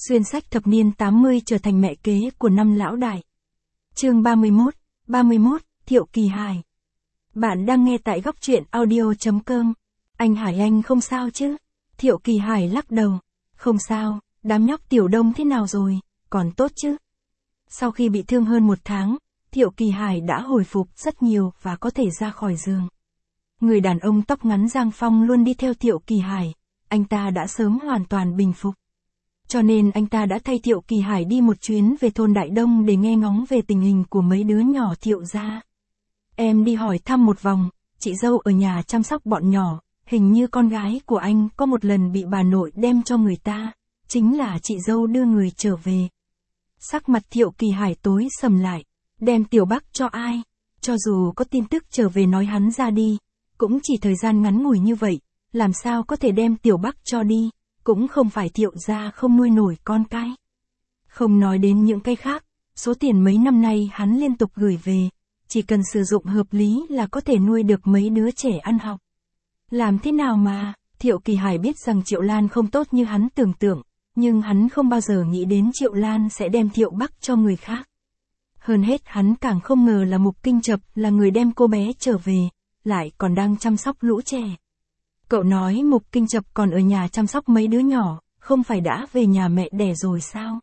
Xuyên sách thập niên 80 trở thành mẹ kế của năm lão đại. Chương 31, Thiệu Kỳ Hải. Bạn đang nghe tại góc truyện audio.com. Anh Hải anh không sao chứ? Thiệu Kỳ Hải lắc đầu. Không sao, đám nhóc Tiểu Đông thế nào rồi, còn tốt chứ? Sau khi bị thương hơn 1 tháng, Thiệu Kỳ Hải đã hồi phục rất nhiều và có thể ra khỏi giường. Người đàn ông tóc ngắn Giang Phong luôn đi theo Thiệu Kỳ Hải, anh ta đã sớm hoàn toàn bình phục. Cho nên anh ta đã thay Thiệu Kỳ Hải đi một chuyến về thôn Đại Đông để nghe ngóng về tình hình của mấy đứa nhỏ Thiệu gia. Em đi hỏi thăm một vòng, chị dâu ở nhà chăm sóc bọn nhỏ, hình như con gái của anh có một lần bị bà nội đem cho người ta, chính là chị dâu đưa người trở về. Sắc mặt Thiệu Kỳ Hải tối sầm lại, đem Tiểu Bắc cho ai? Cho dù có tin tức trở về nói hắn ra đi, cũng chỉ thời gian ngắn ngủi như vậy, làm sao có thể đem Tiểu Bắc cho đi? Cũng không phải Thiệu gia không nuôi nổi con cái. Không nói đến những cái khác, số tiền mấy năm nay hắn liên tục gửi về, chỉ cần sử dụng hợp lý là có thể nuôi được mấy đứa trẻ ăn học. Làm thế nào mà, Thiệu Kỳ Hải biết rằng Triệu Lan không tốt như hắn tưởng tượng, nhưng hắn không bao giờ nghĩ đến Triệu Lan sẽ đem Thiệu Bắc cho người khác. Hơn hết hắn càng không ngờ là Mục Kinh Chập là người đem cô bé trở về, lại còn đang chăm sóc lũ trẻ. Cậu nói Mục Kinh Chập còn ở nhà chăm sóc mấy đứa nhỏ, không phải đã về nhà mẹ đẻ rồi sao?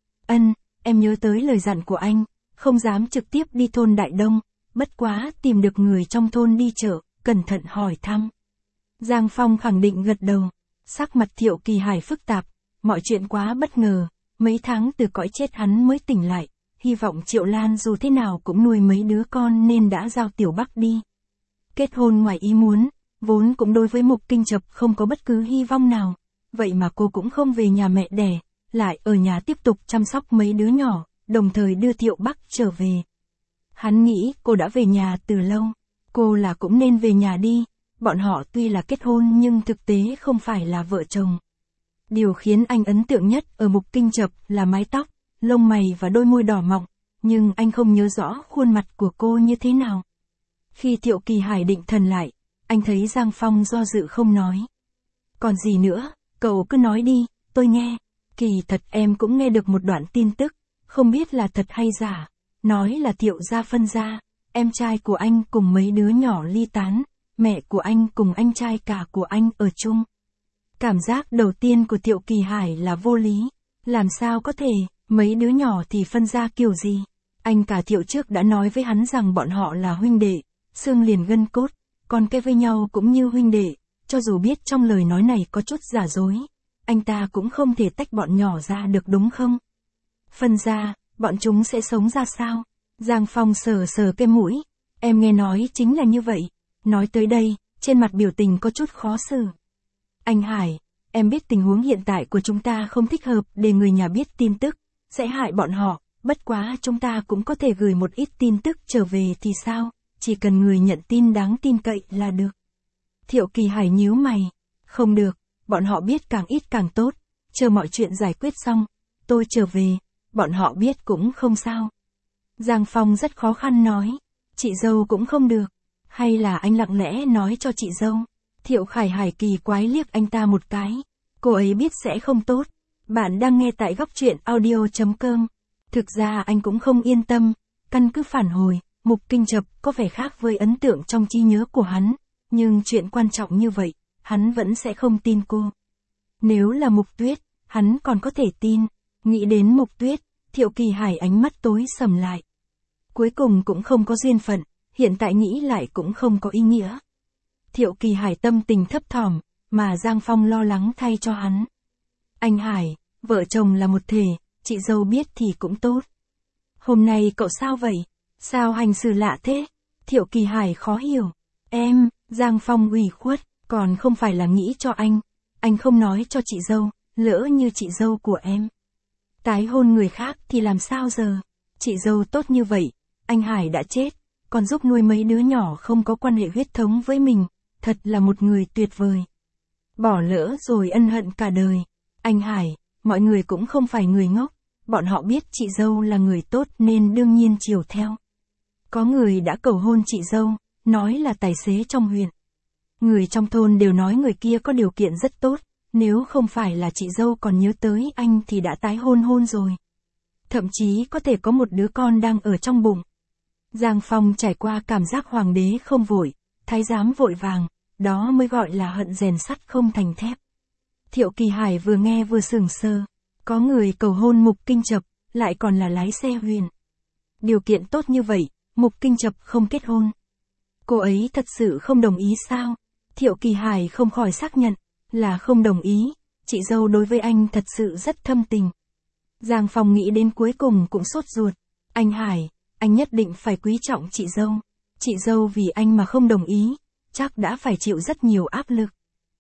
Em nhớ tới lời dặn của anh, không dám trực tiếp đi thôn Đại Đông, bất quá tìm được người trong thôn đi chợ, cẩn thận hỏi thăm. Giang Phong khẳng định gật đầu, sắc mặt Thiệu Kỳ Hải phức tạp, mọi chuyện quá bất ngờ, mấy tháng từ cõi chết hắn mới tỉnh lại, hy vọng Triệu Lan dù thế nào cũng nuôi mấy đứa con nên đã giao Tiểu Bắc đi. Kết hôn ngoài ý muốn, vốn cũng đối với Mục Kinh Chập không có bất cứ hy vọng nào, vậy mà cô cũng không về nhà mẹ đẻ, lại ở nhà tiếp tục chăm sóc mấy đứa nhỏ, đồng thời đưa Thiệu Bắc trở về. Hắn nghĩ cô đã về nhà từ lâu, cô là cũng nên về nhà đi, bọn họ tuy là kết hôn nhưng thực tế không phải là vợ chồng. Điều khiến anh ấn tượng nhất ở Mục Kinh Chập là mái tóc, lông mày và đôi môi đỏ mọng, nhưng anh không nhớ rõ khuôn mặt của cô như thế nào. Khi Thiệu Kỳ Hải định thần lại, anh thấy Giang Phong do dự không nói. Còn gì nữa, cậu cứ nói đi, tôi nghe. Kỳ thật em cũng nghe được một đoạn tin tức, không biết là thật hay giả. Nói là Thiệu gia phân gia, em trai của anh cùng mấy đứa nhỏ ly tán, mẹ của anh cùng anh trai cả của anh ở chung. Cảm giác đầu tiên của Thiệu Kỳ Hải là vô lý. Làm sao có thể, mấy đứa nhỏ thì phân gia kiểu gì? Anh cả Thiệu trước đã nói với hắn rằng bọn họ là huynh đệ, xương liền gân cốt. Còn cái với nhau cũng như huynh đệ, cho dù biết trong lời nói này có chút giả dối, anh ta cũng không thể tách bọn nhỏ ra được đúng không? Phân ra, bọn chúng sẽ sống ra sao? Giang Phong sờ sờ cái mũi, em nghe nói chính là như vậy. Nói tới đây, trên mặt biểu tình có chút khó xử. Anh Hải, em biết tình huống hiện tại của chúng ta không thích hợp để người nhà biết tin tức, sẽ hại bọn họ, bất quá chúng ta cũng có thể gửi một ít tin tức trở về thì sao? Chỉ cần người nhận tin đáng tin cậy là được. Thiệu Kỳ Hải nhíu mày. Không được, bọn họ biết càng ít càng tốt. Chờ mọi chuyện giải quyết xong, tôi trở về, bọn họ biết cũng không sao. Giang Phong rất khó khăn nói. Chị dâu cũng không được. Hay là anh lặng lẽ nói cho chị dâu. Thiệu Khải Hải kỳ quái liếc anh ta một cái. Cô ấy biết sẽ không tốt. Bạn đang nghe tại góc truyện audio.com. Thực ra anh cũng không yên tâm. Căn cứ phản hồi. Mục Kinh Chập có vẻ khác với ấn tượng trong trí nhớ của hắn, nhưng chuyện quan trọng như vậy, hắn vẫn sẽ không tin cô. Nếu là Mục Tuyết, hắn còn có thể tin. Nghĩ đến Mục Tuyết, Thiệu Kỳ Hải ánh mắt tối sầm lại. Cuối cùng cũng không có duyên phận, hiện tại nghĩ lại cũng không có ý nghĩa. Thiệu Kỳ Hải tâm tình thấp thỏm, mà Giang Phong lo lắng thay cho hắn. Anh Hải, vợ chồng là một thể, chị dâu biết thì cũng tốt. Hôm nay cậu sao vậy? Sao hành xử lạ thế? Thiệu Kỳ Hải khó hiểu. Em, Giang Phong ủy khuất, còn không phải là nghĩ cho anh không nói cho chị dâu, lỡ như chị dâu của em tái hôn người khác thì làm sao giờ? Chị dâu tốt như vậy, anh Hải đã chết, còn giúp nuôi mấy đứa nhỏ không có quan hệ huyết thống với mình, thật là một người tuyệt vời. Bỏ lỡ rồi ân hận cả đời. Anh Hải, mọi người cũng không phải người ngốc, bọn họ biết chị dâu là người tốt nên đương nhiên chiều theo. Có người đã cầu hôn chị dâu, nói là tài xế trong huyện. Người trong thôn đều nói người kia có điều kiện rất tốt, nếu không phải là chị dâu còn nhớ tới anh thì đã tái hôn rồi. Thậm chí có thể có một đứa con đang ở trong bụng. Giang Phong trải qua cảm giác hoàng đế không vội, thái giám vội vàng, đó mới gọi là hận rèn sắt không thành thép. Thiệu Kỳ Hải vừa nghe vừa sửng sờ, có người cầu hôn Mục Kinh Chập, lại còn là lái xe huyền. Điều kiện tốt như vậy, Mục Kinh Chập không kết hôn. Cô ấy thật sự không đồng ý sao? Thiệu Kỳ Hải không khỏi xác nhận, là không đồng ý, chị dâu đối với anh thật sự rất thâm tình. Giang Phong nghĩ đến cuối cùng cũng sốt ruột. Anh Hải, anh nhất định phải quý trọng chị dâu. Chị dâu vì anh mà không đồng ý, chắc đã phải chịu rất nhiều áp lực.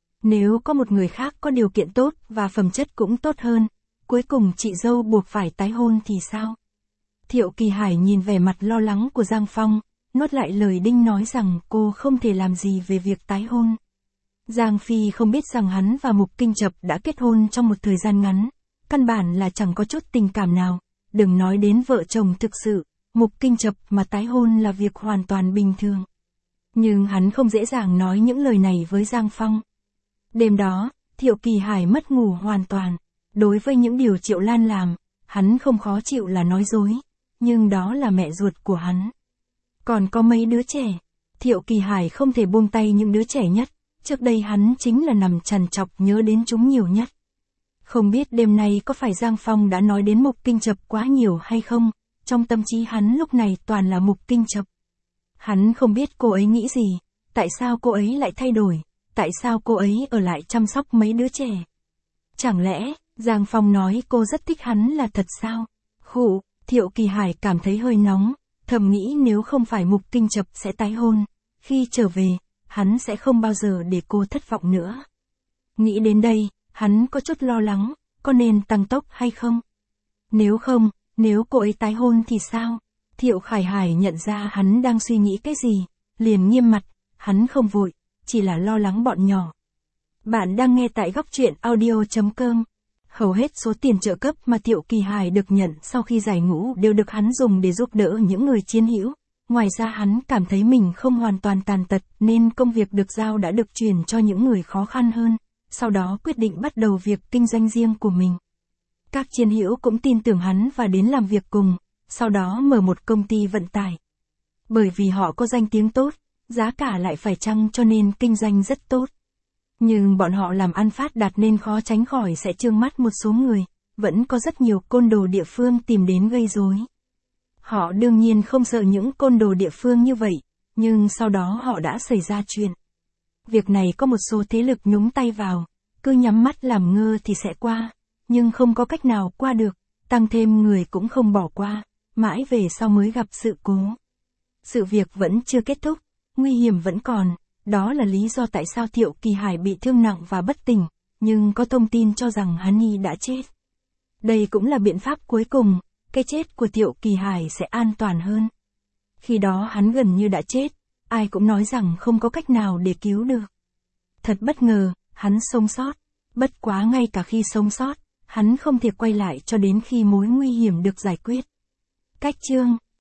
Nếu có một người khác có điều kiện tốt và phẩm chất cũng tốt hơn, cuối cùng chị dâu buộc phải tái hôn thì sao? Thiệu Kỳ Hải nhìn vẻ mặt lo lắng của Giang Phong, nuốt lại lời đinh nói rằng cô không thể làm gì về việc tái hôn. Giang Phi không biết rằng hắn và Mục Kinh Chập đã kết hôn trong một thời gian ngắn, căn bản là chẳng có chút tình cảm nào, đừng nói đến vợ chồng thực sự, Mục Kinh Chập mà tái hôn là việc hoàn toàn bình thường. Nhưng hắn không dễ dàng nói những lời này với Giang Phong. Đêm đó, Thiệu Kỳ Hải mất ngủ hoàn toàn. Đối với những điều Triệu Lan làm, hắn không khó chịu là nói dối, nhưng đó là mẹ ruột của hắn. Còn có mấy đứa trẻ, Thiệu Kỳ Hải không thể buông tay những đứa trẻ nhất, trước đây hắn chính là nằm trằn trọc nhớ đến chúng nhiều nhất. Không biết đêm nay có phải Giang Phong đã nói đến Mục Kinh Chập quá nhiều hay không, trong tâm trí hắn lúc này toàn là Mục Kinh Chập. Hắn không biết cô ấy nghĩ gì, tại sao cô ấy lại thay đổi, tại sao cô ấy ở lại chăm sóc mấy đứa trẻ. Chẳng lẽ, Giang Phong nói cô rất thích hắn là thật sao? Khụ, Thiệu Kỳ Hải cảm thấy hơi nóng, thầm nghĩ nếu không phải Mục Kinh Chập sẽ tái hôn, khi trở về, hắn sẽ không bao giờ để cô thất vọng nữa. Nghĩ đến đây, hắn có chút lo lắng, có nên tăng tốc hay không? Nếu không, nếu cô ấy tái hôn thì sao? Thiệu Khải Hải nhận ra hắn đang suy nghĩ cái gì, liền nghiêm mặt, hắn không vội, chỉ là lo lắng bọn nhỏ. Bạn đang nghe tại góc truyện audio.com. Hầu hết số tiền trợ cấp mà Thiệu Kỳ Hải được nhận sau khi giải ngũ đều được hắn dùng để giúp đỡ những người chiến hữu. Ngoài ra hắn cảm thấy mình không hoàn toàn tàn tật nên công việc được giao đã được chuyển cho những người khó khăn hơn, sau đó quyết định bắt đầu việc kinh doanh riêng của mình. Các chiến hữu cũng tin tưởng hắn và đến làm việc cùng, sau đó mở một công ty vận tải. Bởi vì họ có danh tiếng tốt, giá cả lại phải chăng cho nên kinh doanh rất tốt. Nhưng bọn họ làm ăn phát đạt nên khó tránh khỏi sẽ trương mắt một số người, vẫn có rất nhiều côn đồ địa phương tìm đến gây rối. Họ đương nhiên không sợ những côn đồ địa phương như vậy, nhưng sau đó họ đã xảy ra chuyện. Việc này có một số thế lực nhúng tay vào, cứ nhắm mắt làm ngơ thì sẽ qua, nhưng không có cách nào qua được, tăng thêm người cũng không bỏ qua, mãi về sau mới gặp sự cố. Sự việc vẫn chưa kết thúc, nguy hiểm vẫn còn, đó là lý do tại sao Thiệu Kỳ Hải bị thương nặng và bất tỉnh, nhưng có thông tin cho rằng hắn y đã chết. Đây cũng là biện pháp cuối cùng, cái chết của Thiệu Kỳ Hải sẽ an toàn hơn. Khi đó hắn gần như đã chết, ai cũng nói rằng không có cách nào để cứu được. Thật bất ngờ, hắn sống sót, bất quá ngay cả khi sống sót, hắn không thể quay lại cho đến khi mối nguy hiểm được giải quyết. Cách chương